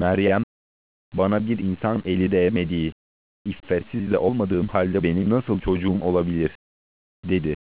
Meryem, bana bir insan eli değmediği, iffetsiz de olmadığım halde benim nasıl çocuğum olabilir, dedi.